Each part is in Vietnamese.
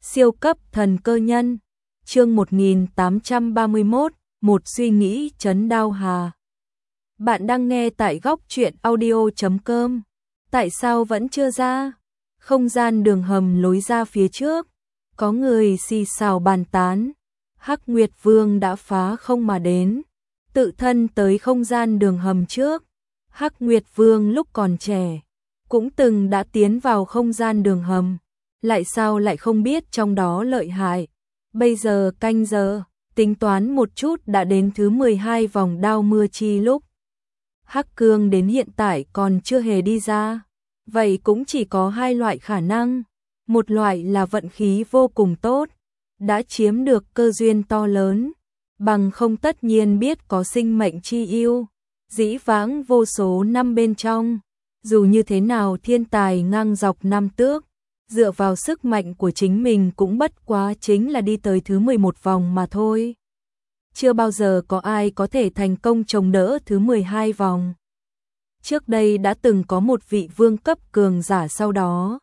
Siêu cấp thần cơ nhân. Chương 1831, một suy nghĩ trấn Đao Hà. Bạn đang nghe tại góc truyện audio.com. Tại sao vẫn chưa ra? Không gian đường hầm lối ra phía trước, có người xì xào bàn tán. Hắc Nguyệt Vương đã phá không mà đến, tự thân tới không gian đường hầm trước. Hắc Nguyệt Vương lúc còn trẻ cũng từng đã tiến vào không gian đường hầm, lại sao lại không biết trong đó lợi hại. Bây giờ canh giờ, tính toán một chút đã đến thứ 12 vòng đao mưa chi lúc. Hắc Cương đến hiện tại còn chưa hề đi ra. Vậy cũng chỉ có hai loại khả năng. Một loại là vận khí vô cùng tốt, đã chiếm được cơ duyên to lớn, bằng không tất nhiên biết có sinh mệnh chi yêu, dĩ vãng vô số năm bên trong. Dù như thế nào thiên tài ngang dọc năm tước, dựa vào sức mạnh của chính mình cũng bất quá chính là đi tới thứ 11 vòng mà thôi. Chưa bao giờ có ai có thể thành công chống đỡ thứ 12 vòng. Trước đây đã từng có một vị vương cấp cường giả sau đó,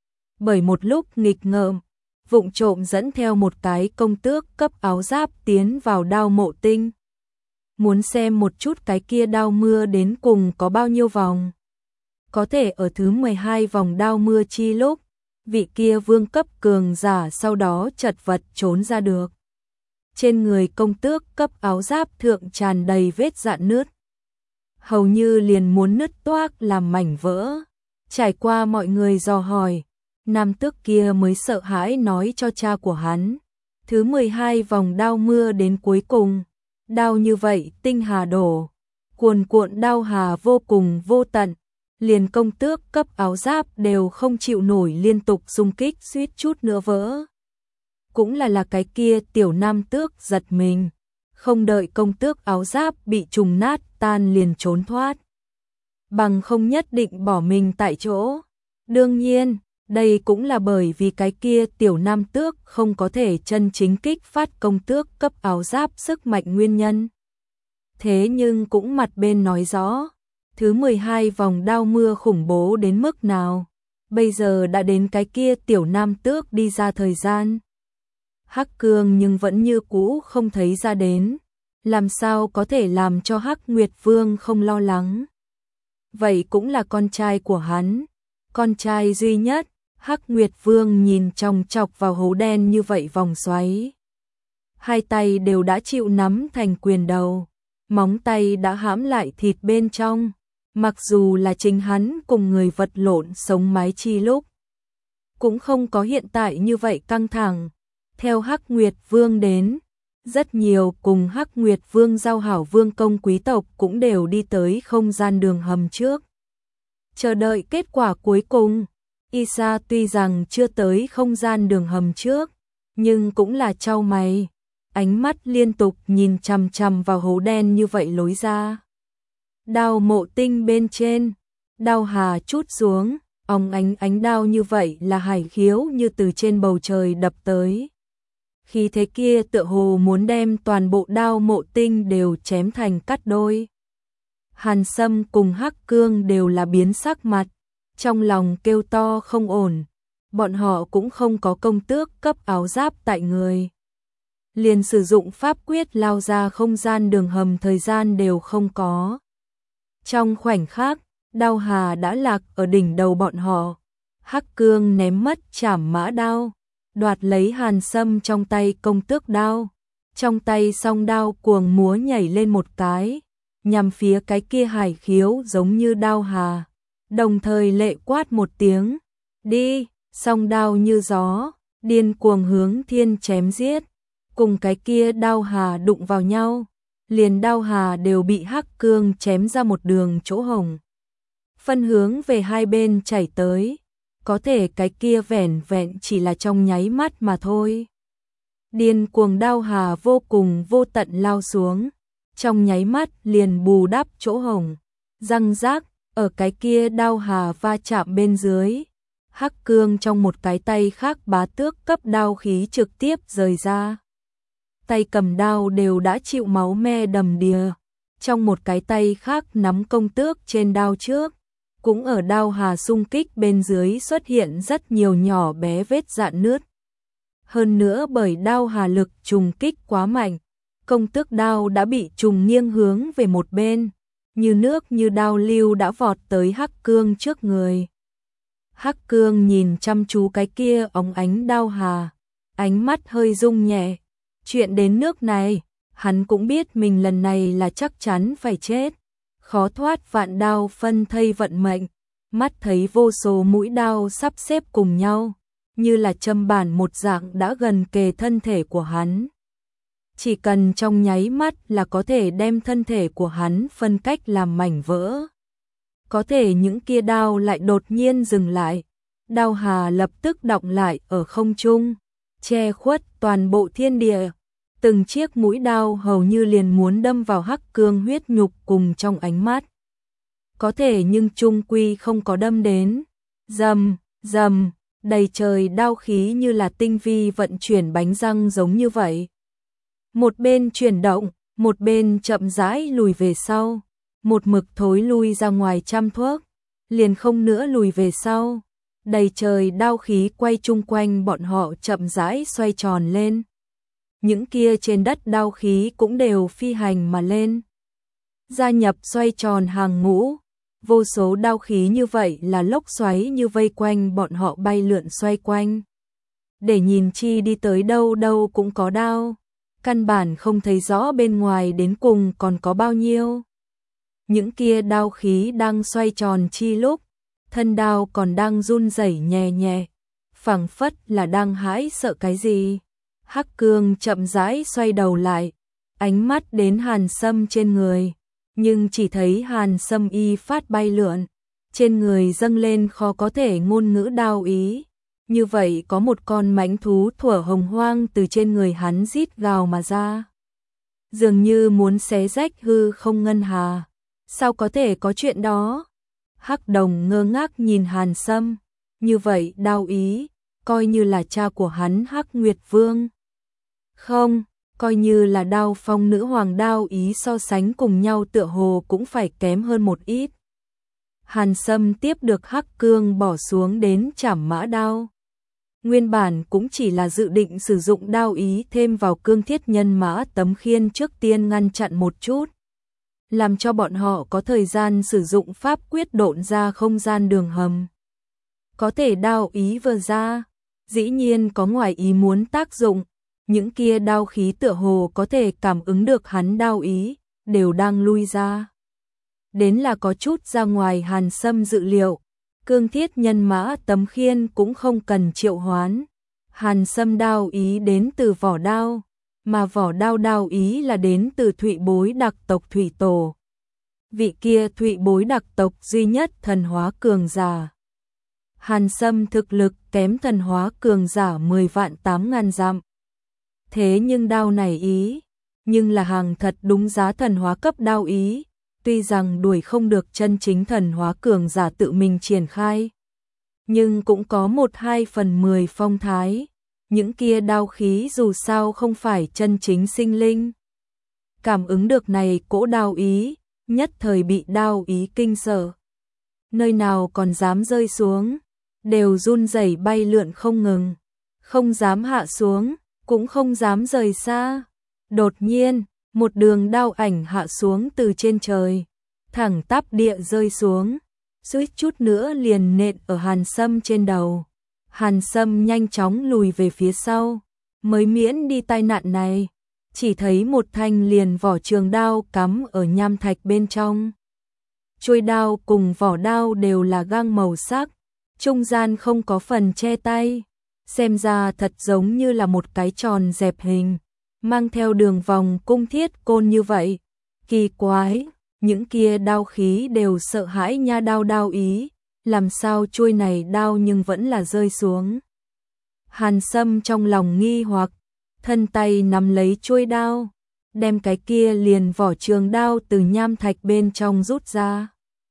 bởi một lúc nghịch ngợm, vụng trộm dẫn theo một cái công tước cấp áo giáp tiến vào Đao Mộ Tinh. Muốn xem một chút cái kia đao mưa đến cùng có bao nhiêu vòng. Có thể ở thứ 12 vòng đao mưa chi lúc, vị kia vương cấp cường giả sau đó chật vật trốn ra được. Trên người công tước cấp áo giáp thượng tràn đầy vết rạn nứt, hầu như liền muốn nứt toác làm mảnh vỡ. Trải qua mọi người dò hỏi, nam tước kia mới sợ hãi nói cho cha của hắn, thứ 12 vòng đao mưa đến cuối cùng, đao như vậy tinh hà đổ, cuồn cuộn đao hà vô cùng vô tận, liền công tước cấp áo giáp đều không chịu nổi, liên tục xung kích suýt chút nữa vỡ. Cũng là cái kia tiểu nam tước giật mình, không đợi công tước áo giáp bị trùng nát tan liền trốn thoát, bằng không nhất định bỏ mình tại chỗ. Đương nhiên, đây cũng là bởi vì cái kia tiểu nam tước không có thể chân chính kích phát công tước cấp áo giáp sức mạnh nguyên nhân. Thế nhưng cũng mặt bên nói rõ, thứ 12 vòng đao mưa khủng bố đến mức nào, bây giờ đã đến cái kia tiểu nam tước đi ra thời gian. Hắc Cương nhưng vẫn như cũ không thấy ra đến, làm sao có thể làm cho Hắc Nguyệt Vương không lo lắng. Vậy cũng là con trai của hắn, con trai duy nhất. Hắc Nguyệt Vương nhìn chòng chọc vào hố đen như vậy vòng xoáy, hai tay đều đã chịu nắm thành quyền đầu, móng tay đã hãm lại thịt bên trong. Mặc dù là chính hắn cùng người vật lộn sống mái chi lúc, cũng không có hiện tại như vậy căng thẳng. Theo Hắc Nguyệt Vương đến, rất nhiều cùng Hắc Nguyệt Vương giao hảo vương công quý tộc cũng đều đi tới không gian đường hầm trước, chờ đợi kết quả cuối cùng. Isa tuy rằng chưa tới không gian đường hầm trước, nhưng cũng là chau mày, ánh mắt liên tục nhìn chằm chằm vào hố đen như vậy lối ra. Đao Mộ Tinh bên trên, đao hà chút xuống, óng ánh đao như vậy là hải khiếu như từ trên bầu trời đập tới. Khí thế kia tựa hồ muốn đem toàn bộ Đao Mộ Tinh đều chém thành cắt đôi. Hàn Sâm cùng Hắc Cương đều là biến sắc mặt, trong lòng kêu to không ổn. Bọn họ cũng không có công tước cấp áo giáp tại người, liền sử dụng pháp quyết lao ra không gian đường hầm thời gian đều không có. Trong khoảnh khắc, đao hà đã lạc ở đỉnh đầu bọn họ. Hắc Cương ném mất trảm mã đao, đoạt lấy Hàn Sâm trong tay công tước đao, trong tay song đao cuồng múa nhảy lên một cái, nhằm phía cái kia hải khiếu giống như đao hà, đồng thời lệ quát một tiếng, đi. Song đao như gió, điên cuồng hướng thiên chém giết, cùng cái kia đao hà đụng vào nhau, liền đao hà đều bị Hắc Cương chém ra một đường chỗ hổng, phân hướng về hai bên chảy tới. Có thể cái kia vẻn vẹn chỉ là trong nháy mắt mà thôi. Điên cuồng đao hà vô cùng vô tận lao xuống, trong nháy mắt liền bù đắp chỗ hổng, răng rác. Ở cái kia đao hà va chạm bên dưới, Hắc Cương trong một cái tay khác bá tước cấp đao khí trực tiếp rời ra. Tay cầm đao đều đã chịu máu me đầm đìa, trong một cái tay khác nắm công tước trên đao trước, cũng ở đao hà xung kích bên dưới xuất hiện rất nhiều nhỏ bé vết rạn nứt. Hơn nữa bởi đao hà lực trùng kích quá mạnh, công tước đao đã bị trùng nghiêng hướng về một bên, như nước như đao lưu đã vọt tới Hắc Cương trước người. Hắc Cương nhìn chăm chú cái kia óng ánh đao hà, ánh mắt hơi rung nhẹ. Chuyện đến nước này, hắn cũng biết mình lần này là chắc chắn phải chết, khó thoát vạn đao phân thây vận mệnh. Mắt thấy vô số mũi đao sắp xếp cùng nhau, như là châm bản một dạng đã gần kề thân thể của hắn. Chỉ cần trong nháy mắt là có thể đem thân thể của hắn phân cách làm mảnh vỡ. Có thể những kia đao lại đột nhiên dừng lại, đao hà lập tức đọng lại ở không trung, che khuất toàn bộ thiên địa. Từng chiếc mũi đao hầu như liền muốn đâm vào Hắc Cương huyết nhục cùng trong ánh mắt. Có thể nhưng chung quy không có đâm đến. Rầm, rầm, đầy trời đao khí như là tinh vi vận chuyển bánh răng giống như vậy. Một bên chuyển động, một bên chậm rãi lùi về sau, một mực thối lui ra ngoài trăm thước, liền không nữa lùi về sau. Đầy trời đao khí quay chung quanh bọn họ chậm rãi xoay tròn lên. Những kia trên đất đao khí cũng đều phi hành mà lên. Gia nhập xoay tròn hàng ngũ, vô số đao khí như vậy là lốc xoáy như vây quanh bọn họ bay lượn xoay quanh. Để nhìn chi đi tới đâu đâu cũng có đao, căn bản không thấy rõ bên ngoài đến cùng còn có bao nhiêu. Những kia đao khí đang xoay tròn chi lúc, thân đao còn đang run rẩy nhẹ nhẹ, phảng phất là đang hãi sợ cái gì. Hắc Cương chậm rãi xoay đầu lại, ánh mắt đến Hàn Sâm trên người, nhưng chỉ thấy Hàn Sâm y phát bay lượn, trên người dâng lên khó có thể ngôn ngữ đao ý. Như vậy có một con mãnh thú thuở hồng hoang từ trên người hắn rít gào mà ra, dường như muốn xé rách hư không ngân hà. Sao có thể có chuyện đó? Hắc Đồng ngơ ngác nhìn Hàn Sâm, như vậy đao ý, coi như là cha của hắn Hắc Nguyệt Vương. Không, coi như là Đao Phong nữ hoàng đao ý so sánh cùng nhau tựa hồ cũng phải kém hơn một ít. Hàn Sâm tiếp được Hắc Cương bỏ xuống đến chảm mã đao. Nguyên bản cũng chỉ là dự định sử dụng đao ý thêm vào cương thiết nhân mã tấm khiên trước tiên ngăn chặn một chút, làm cho bọn họ có thời gian sử dụng pháp quyết độn ra không gian đường hầm. Có thể đao ý vừa ra, dĩ nhiên có ngoài ý muốn tác dụng, những kia đao khí tựa hồ có thể cảm ứng được hắn đao ý, đều đang lui ra. Đến là có chút ra ngoài Hàn Sâm dự liệu, cương thiết nhân mã tấm khiên cũng không cần triệu hoán. Hàn Sâm đao ý đến từ vỏ đao, mà vỏ đao đao ý là đến từ Thụy Bối đặc tộc Thủy Tổ. Vị kia Thụy Bối đặc tộc duy nhất thần hóa cường giả. Hàn Sâm thực lực kém thần hóa cường giả 10 vạn 8.000 dặm. Thế nhưng đao này ý, nhưng là hàng thật đúng giá thần hóa cấp đao ý, tuy rằng đuổi không được chân chính thần hóa cường giả tự mình triển khai, nhưng cũng có 1/2/10 phong thái. Những kia đao khí dù sao không phải chân chính sinh linh. Cảm ứng được này cỗ đao ý, nhất thời bị đao ý kinh sợ. Nơi nào còn dám rơi xuống, đều run rẩy bay lượn không ngừng, không dám hạ xuống, cũng không dám rời xa. Đột nhiên, một đường đao ảnh hạ xuống từ trên trời, thẳng tắp địa rơi xuống, suýt chút nữa liền nện ở Hàn Sâm trên đầu. Hàn Sâm nhanh chóng lùi về phía sau, mới miễn đi tai nạn này. Chỉ thấy một thanh liền vỏ trường đao cắm ở nham thạch bên trong. Chuôi đao cùng vỏ đao đều là gang màu sắc, trung gian không có phần che tay, xem ra thật giống như là một cái tròn dẹp hình, mang theo đường vòng cung thiết côn như vậy. Kỳ quái, những kia đao khí đều sợ hãi nha đao đao ý, làm sao chuôi này đao nhưng vẫn là rơi xuống. Hàn Sâm trong lòng nghi hoặc, thân tay nắm lấy chuôi đao, đem cái kia liền vỏ trường đao từ nham thạch bên trong rút ra.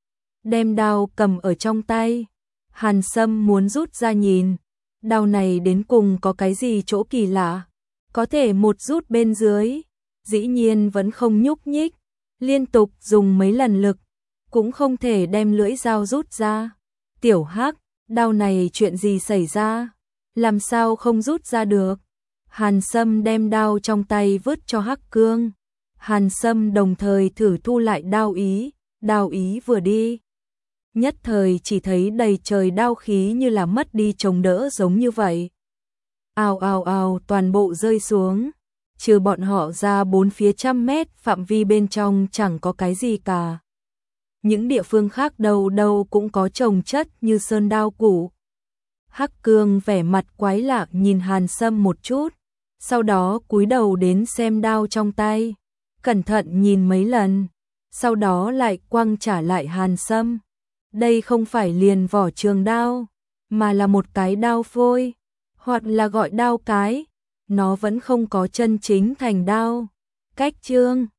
Đem đao cầm ở trong tay, Hàn Sâm muốn rút ra nhìn, đao này đến cùng có cái gì chỗ kỳ lạ, có thể một rút bên dưới, dĩ nhiên vẫn không nhúc nhích, liên tục dùng mấy lần lực, cũng không thể đem lưỡi dao rút ra. Tiểu Hắc, đao này chuyện gì xảy ra, làm sao không rút ra được? Hàn Sâm đem đao trong tay vứt cho Hắc Cương. Hàn Sâm đồng thời thử thu lại đao ý vừa đi. Nhất thời chỉ thấy đầy trời đao khí như là mất đi chống đỡ giống như vậy. Ào ào ào toàn bộ rơi xuống. Trừ bọn họ ra 4 phía trăm mét phạm vi bên trong chẳng có cái gì cả. Những địa phương khác đâu đâu cũng có chồng chất như sơn đao cũ. Hắc Cương vẻ mặt quái lạ nhìn Hàn Sâm một chút, sau đó cúi đầu đến xem đao trong tay, cẩn thận nhìn mấy lần, sau đó lại quăng trả lại Hàn Sâm. Đây không phải liền vỏ trường đao, mà là một cái đao phôi, hoặc là gọi đao cái, nó vẫn không có chân chính thành đao. Cách chương